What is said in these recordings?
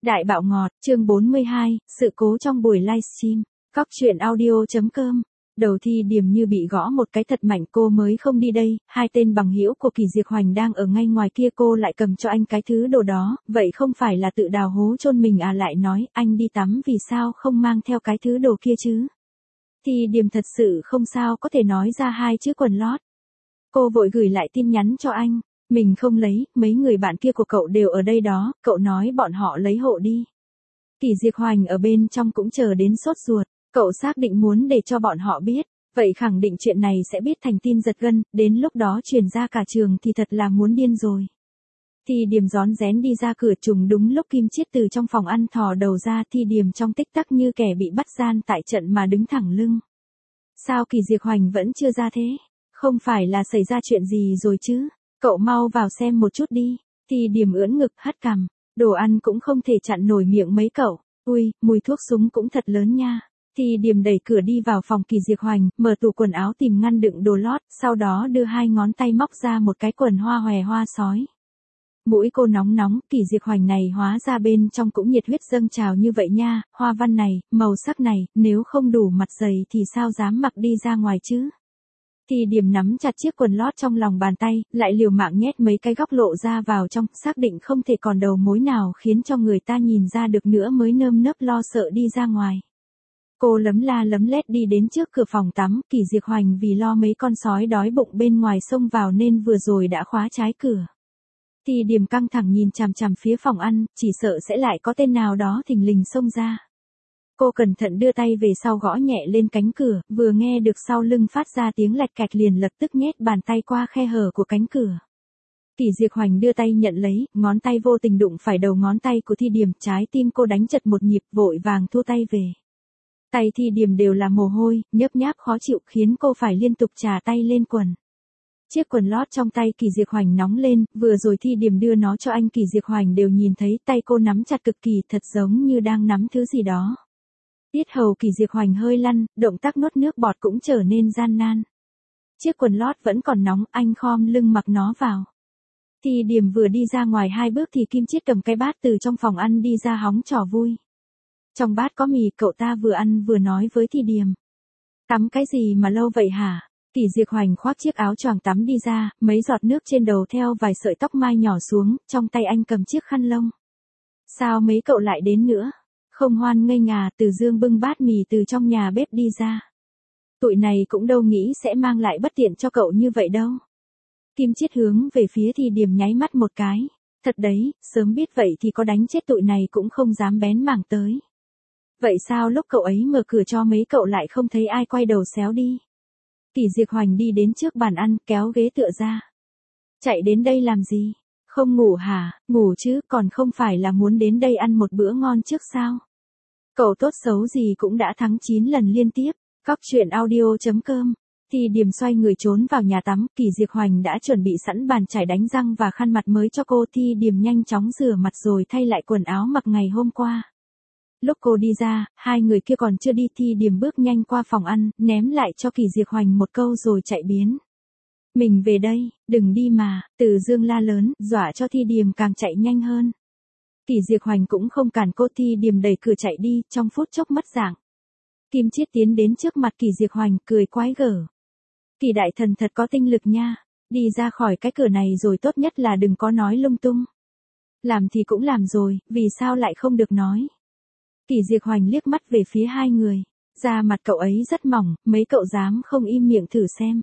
Đại bạo ngọt, chương 42, sự cố trong buổi livestream. Cóc truyện audio.com. Đầu Thi Điềm như bị gõ một cái thật mạnh, cô mới không đi đây, hai tên bằng hữu của Kỳ Diệp Hoành đang ở ngay ngoài kia, cô lại cầm cho anh cái thứ đồ đó, vậy không phải là tự đào hố chôn mình à, lại nói, anh đi tắm vì sao không mang theo cái thứ đồ kia chứ? Thi Điềm thật sự không sao có thể nói ra hai chữ quần lót. Cô vội gửi lại tin nhắn cho anh. Mình không lấy, mấy người bạn kia của cậu đều ở đây đó, cậu nói bọn họ lấy hộ đi. Kỳ Diệp Hoành ở bên trong cũng chờ đến sốt ruột, cậu xác định muốn để cho bọn họ biết, vậy khẳng định chuyện này sẽ biết thành tin giật gân, đến lúc đó truyền ra cả trường thì thật là muốn điên rồi. Thi Điềm rón rén đi ra cửa, trùng đúng lúc Kim Chiết từ trong phòng ăn thò đầu ra. Thi Điềm trong tích tắc như kẻ bị bắt gian tại trận mà đứng thẳng lưng. Sao Kỳ Diệp Hoành vẫn chưa ra thế? Không phải là xảy ra chuyện gì rồi chứ? Cậu mau vào xem một chút đi. Thi Điềm ưỡn ngực hất cằm, đồ ăn cũng không thể chặn nổi miệng mấy cậu. Ui, mùi thuốc súng cũng thật lớn nha. Thi Điềm đẩy cửa đi vào phòng Kỳ Diệp Hoành, mở tủ quần áo tìm ngăn đựng đồ lót, sau đó đưa hai ngón tay móc ra một cái quần hoa hòe hoa sói. Mũi cô nóng nóng, Kỳ Diệp Hoành này hóa ra bên trong cũng nhiệt huyết dâng trào như vậy nha, hoa văn này, màu sắc này, nếu không đủ mặt dày thì sao dám mặc đi ra ngoài chứ? Thi Điềm nắm chặt chiếc quần lót trong lòng bàn tay, lại liều mạng nhét mấy cái góc lộ ra vào trong, xác định không thể còn đầu mối nào khiến cho người ta nhìn ra được nữa mới nơm nớp lo sợ đi ra ngoài. Cô lấm la lấm lét đi đến trước cửa phòng tắm, Kỳ Diệp Hoành vì lo mấy con sói đói bụng bên ngoài xông vào nên vừa rồi đã khóa trái cửa. Thi Điềm căng thẳng nhìn chằm chằm phía phòng ăn, chỉ sợ sẽ lại có tên nào đó thình lình xông ra. Cô cẩn thận đưa tay về sau gõ nhẹ lên cánh cửa, vừa nghe được sau lưng phát ra tiếng lạch cạch liền lập tức nhét bàn tay qua khe hở của cánh cửa. Kỳ Diệp Hoành đưa tay nhận lấy, ngón tay vô tình đụng phải đầu ngón tay của Thi Điềm, trái tim cô đánh chật một nhịp, vội vàng thua tay về. Tay Thi Điềm đều là mồ hôi, nhớp nháp khó chịu khiến cô phải liên tục chà tay lên quần. Chiếc quần lót trong tay Kỳ Diệp Hoành nóng lên, vừa rồi Thi Điềm đưa nó cho anh, Kỳ Diệp Hoành đều nhìn thấy, tay cô nắm chặt cực kỳ, thật giống như đang nắm thứ gì đó. Tiết hầu Kỳ Diệp Hoành hơi lăn, động tác nuốt nước bọt cũng trở nên gian nan. Chiếc quần lót vẫn còn nóng, anh khom lưng mặc nó vào. Thi Điềm vừa đi ra ngoài 2 bước thì Kim Chiết cầm cái bát từ trong phòng ăn đi ra hóng trò vui. Trong bát có mì, cậu ta vừa ăn vừa nói với Thi Điềm. Tắm cái gì mà lâu vậy hả? Kỳ Diệp Hoành khoác chiếc áo choàng tắm đi ra, mấy giọt nước trên đầu theo vài sợi tóc mai nhỏ xuống, trong tay anh cầm chiếc khăn lông. Sao mấy cậu lại đến nữa? Không hoan nghênh à? Từ Dương bưng bát mì từ trong nhà bếp đi ra. Tụi này cũng đâu nghĩ sẽ mang lại bất tiện cho cậu như vậy đâu. Kim Chiết hướng về phía Thi Điềm nháy mắt một cái. Thật đấy, sớm biết vậy thì có đánh chết tụi này cũng không dám bén mảng tới. Vậy sao lúc cậu ấy mở cửa cho mấy cậu lại không thấy ai quay đầu xéo đi? Kỳ Diệp Hoành đi đến trước bàn ăn, kéo ghế tựa ra. Chạy đến đây làm gì? Không ngủ hả? Ngủ chứ, còn không phải là muốn đến đây ăn một bữa ngon trước sao? Cậu tốt xấu gì cũng đã thắng 9 lần liên tiếp. Cóc truyện audio.com. Thi Điềm xoay người trốn vào nhà tắm, Kỳ Diệp Hoành đã chuẩn bị sẵn bàn chải đánh răng và khăn mặt mới cho cô. Thi Điềm nhanh chóng rửa mặt rồi thay lại quần áo mặc ngày hôm qua. Lúc cô đi ra, hai người kia còn chưa đi, Thi Điềm bước nhanh qua phòng ăn, ném lại cho Kỳ Diệp Hoành một câu rồi chạy biến. Mình về đây, đừng đi mà, Từ Dương la lớn, dọa cho Thi Điềm càng chạy nhanh hơn. Kỳ Diệp Hoành cũng không cản cô, Thi Điềm đẩy cửa chạy đi, trong phút chốc mất dạng. Kim Chiết tiến đến trước mặt Kỳ Diệp Hoành, cười quái gở. Kỳ đại thần thật có tinh lực nha, đi ra khỏi cái cửa này rồi tốt nhất là đừng có nói lung tung. Làm thì cũng làm rồi, vì sao lại không được nói? Kỳ Diệp Hoành liếc mắt về phía hai người. Da mặt cậu ấy rất mỏng, mấy cậu dám không im miệng thử xem.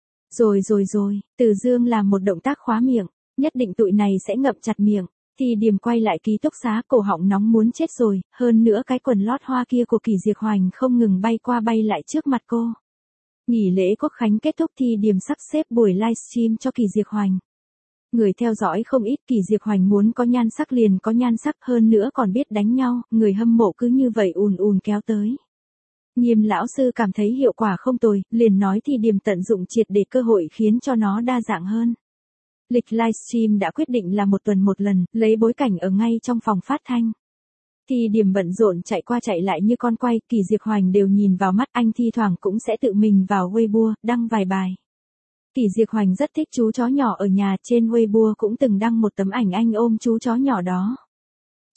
Rồi, Từ Dương làm một động tác khóa miệng, nhất định tụi này sẽ ngậm chặt miệng. Thi Điềm quay lại ký túc xá, cổ họng nóng muốn chết rồi, hơn nữa cái quần lót hoa kia của Kỳ Diệp Hoành không ngừng bay qua bay lại trước mặt cô. Nghỉ lễ Quốc khánh kết thúc, Thi Điềm sắp xếp buổi livestream cho Kỳ Diệp Hoành. Người theo dõi không ít, Kỳ Diệp Hoành muốn có nhan sắc liền có nhan sắc, hơn nữa còn biết đánh nhau, người hâm mộ cứ như vậy ùn ùn kéo tới. Nghiêm lão sư cảm thấy hiệu quả không tồi, liền nói Thi Điềm tận dụng triệt để cơ hội khiến cho nó đa dạng hơn. Lịch livestream đã quyết định là 1 tuần 1 lần, lấy bối cảnh ở ngay trong phòng phát thanh. Thi Điềm bận rộn chạy qua chạy lại như con quay, Kỳ Diệp Hoành đều nhìn vào mắt, anh thi thoảng cũng sẽ tự mình vào Weibo, đăng vài bài. Kỳ Diệp Hoành rất thích chú chó nhỏ ở nhà, trên Weibo cũng từng đăng một tấm ảnh anh ôm chú chó nhỏ đó.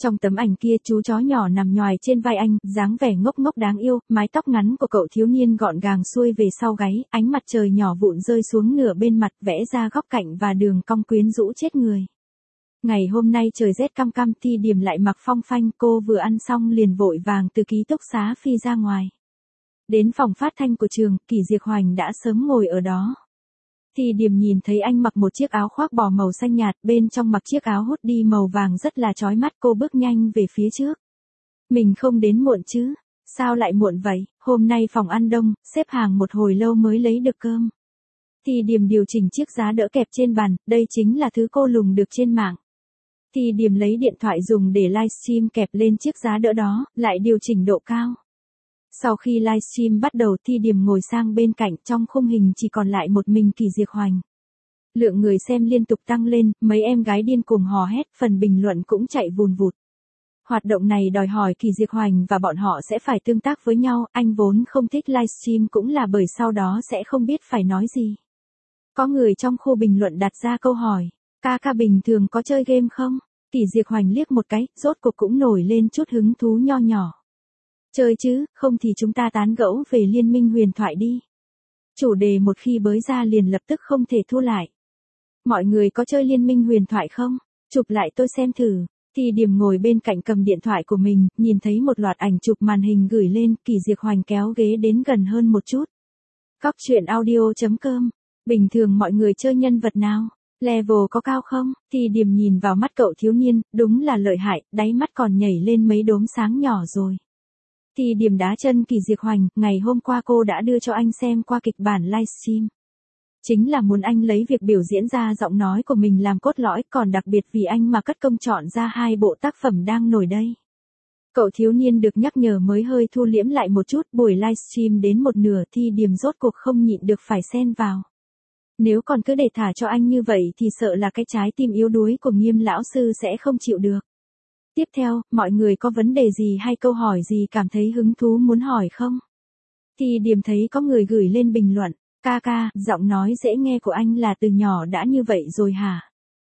Trong tấm ảnh kia chú chó nhỏ nằm nhoài trên vai anh, dáng vẻ ngốc ngốc đáng yêu, mái tóc ngắn của cậu thiếu niên gọn gàng xuôi về sau gáy, ánh mặt trời nhỏ vụn rơi xuống nửa bên mặt vẽ ra góc cạnh và đường cong quyến rũ chết người. Ngày hôm nay trời rét căm căm, Thi Điềm lại mặc phong phanh, cô vừa ăn xong liền vội vàng từ ký túc xá phi ra ngoài. Đến phòng phát thanh của trường, Kỷ Diệp Hoành đã sớm ngồi ở đó. Thi Điềm nhìn thấy anh mặc một chiếc áo khoác bò màu xanh nhạt, bên trong mặc chiếc áo hoodie màu vàng rất là chói mắt, cô bước nhanh về phía trước. Mình không đến muộn chứ? Sao lại muộn vậy? Hôm nay phòng ăn đông, xếp hàng một hồi lâu mới lấy được cơm. Thi Điềm điều chỉnh chiếc giá đỡ kẹp trên bàn, đây chính là thứ cô lùng được trên mạng. Thi Điềm lấy điện thoại dùng để livestream kẹp lên chiếc giá đỡ đó, lại điều chỉnh độ cao. Sau khi livestream bắt đầu, Thi Điềm ngồi sang bên cạnh, trong khung hình chỉ còn lại một mình Kỷ Diệp Hoành. Lượng người xem liên tục tăng lên, mấy em gái điên cuồng hò hét, phần bình luận cũng chạy vùn vụt. Hoạt động này đòi hỏi Kỷ Diệp Hoành và bọn họ sẽ phải tương tác với nhau, anh vốn không thích livestream cũng là bởi sau đó sẽ không biết phải nói gì. Có người trong khu bình luận đặt ra câu hỏi, ca bình thường có chơi game không? Kỷ Diệp Hoành liếc một cái, rốt cuộc cũng nổi lên chút hứng thú nho nhỏ. Chơi chứ, không thì chúng ta tán gẫu về Liên minh huyền thoại đi. Chủ đề một khi bới ra liền lập tức không thể thu lại. Mọi người có chơi Liên minh huyền thoại không? Chụp lại tôi xem thử. Thi Điềm ngồi bên cạnh cầm điện thoại của mình, nhìn thấy một loạt ảnh chụp màn hình gửi lên, Kỷ Diệp Hoành kéo ghế đến gần hơn một chút. Cóc truyện audio.com. Bình thường mọi người chơi nhân vật nào? Level có cao không? Thi Điềm nhìn vào mắt cậu thiếu niên, đúng là lợi hại, đáy mắt còn nhảy lên mấy đốm sáng nhỏ rồi. Thi Điềm đá chân Kỷ Diệp Hoành, ngày hôm qua cô đã đưa cho anh xem qua kịch bản livestream. Chính là muốn anh lấy việc biểu diễn ra giọng nói của mình làm cốt lõi, còn đặc biệt vì anh mà cất công chọn ra 2 bộ tác phẩm đang nổi đây. Cậu thiếu niên được nhắc nhở mới hơi thu liễm lại một chút, buổi livestream đến một nửa Thi Điềm rốt cuộc không nhịn được phải xen vào. Nếu còn cứ để thả cho anh như vậy thì sợ là cái trái tim yếu đuối của Nghiêm lão sư sẽ không chịu được. Tiếp theo, mọi người có vấn đề gì hay câu hỏi gì cảm thấy hứng thú muốn hỏi không? Thi Điềm thấy có người gửi lên bình luận, ca, giọng nói dễ nghe của anh là từ nhỏ đã như vậy rồi hả?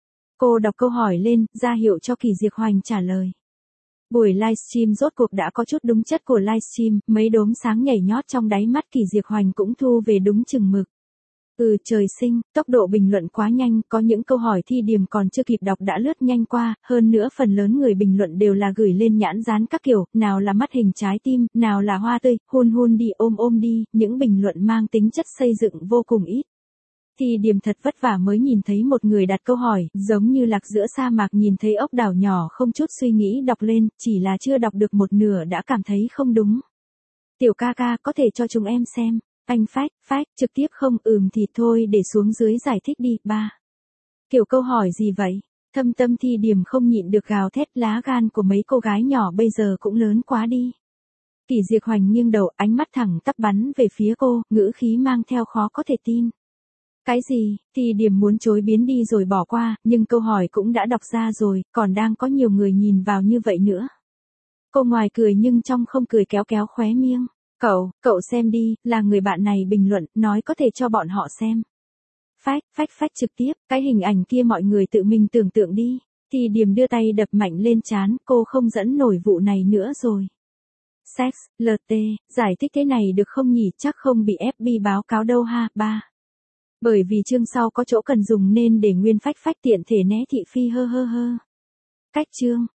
Cô đọc câu hỏi lên, ra hiệu cho Kỷ Diệp Hoành trả lời. Buổi livestream rốt cuộc đã có chút đúng chất của livestream, mấy đốm sáng nhảy nhót trong đáy mắt Kỷ Diệp Hoành cũng thu về đúng chừng mực. Trời sinh, tốc độ bình luận quá nhanh, có những câu hỏi Thi Điềm còn chưa kịp đọc đã lướt nhanh qua, hơn nữa phần lớn người bình luận đều là gửi lên nhãn dán các kiểu, nào là mắt hình trái tim, nào là hoa tươi, hôn đi, ôm đi, những bình luận mang tính chất xây dựng vô cùng ít. Thi Điềm thật vất vả mới nhìn thấy một người đặt câu hỏi, giống như lạc giữa sa mạc nhìn thấy ốc đảo nhỏ không chút suy nghĩ đọc lên, chỉ là chưa đọc được một nửa đã cảm thấy không đúng. Tiểu ca có thể cho chúng em xem. Anh phách, trực tiếp không thì thôi để xuống dưới giải thích đi, ba. Kiểu câu hỏi gì vậy? Thâm tâm Thi Điềm không nhịn được gào thét, lá gan của mấy cô gái nhỏ bây giờ cũng lớn quá đi. Kỷ Diệp Hoành nghiêng đầu, ánh mắt thẳng tắp bắn về phía cô, ngữ khí mang theo khó có thể tin. Cái gì? Thi Điềm muốn chối biến đi rồi bỏ qua, nhưng câu hỏi cũng đã đọc ra rồi, còn đang có nhiều người nhìn vào như vậy nữa. Cô ngoài cười nhưng trong không cười kéo khóe miệng. Cậu xem đi, là người bạn này bình luận, nói có thể cho bọn họ xem. Phách trực tiếp, cái hình ảnh kia mọi người tự mình tưởng tượng đi. Thì Điềm đưa tay đập mạnh lên trán, cô không dẫn nổi vụ này nữa rồi. Sex, LT, giải thích thế này được không nhỉ, chắc không bị FBI báo cáo đâu ha, ba. Bởi vì chương sau có chỗ cần dùng nên để nguyên phách tiện thể né thị phi hơ. Cách chương.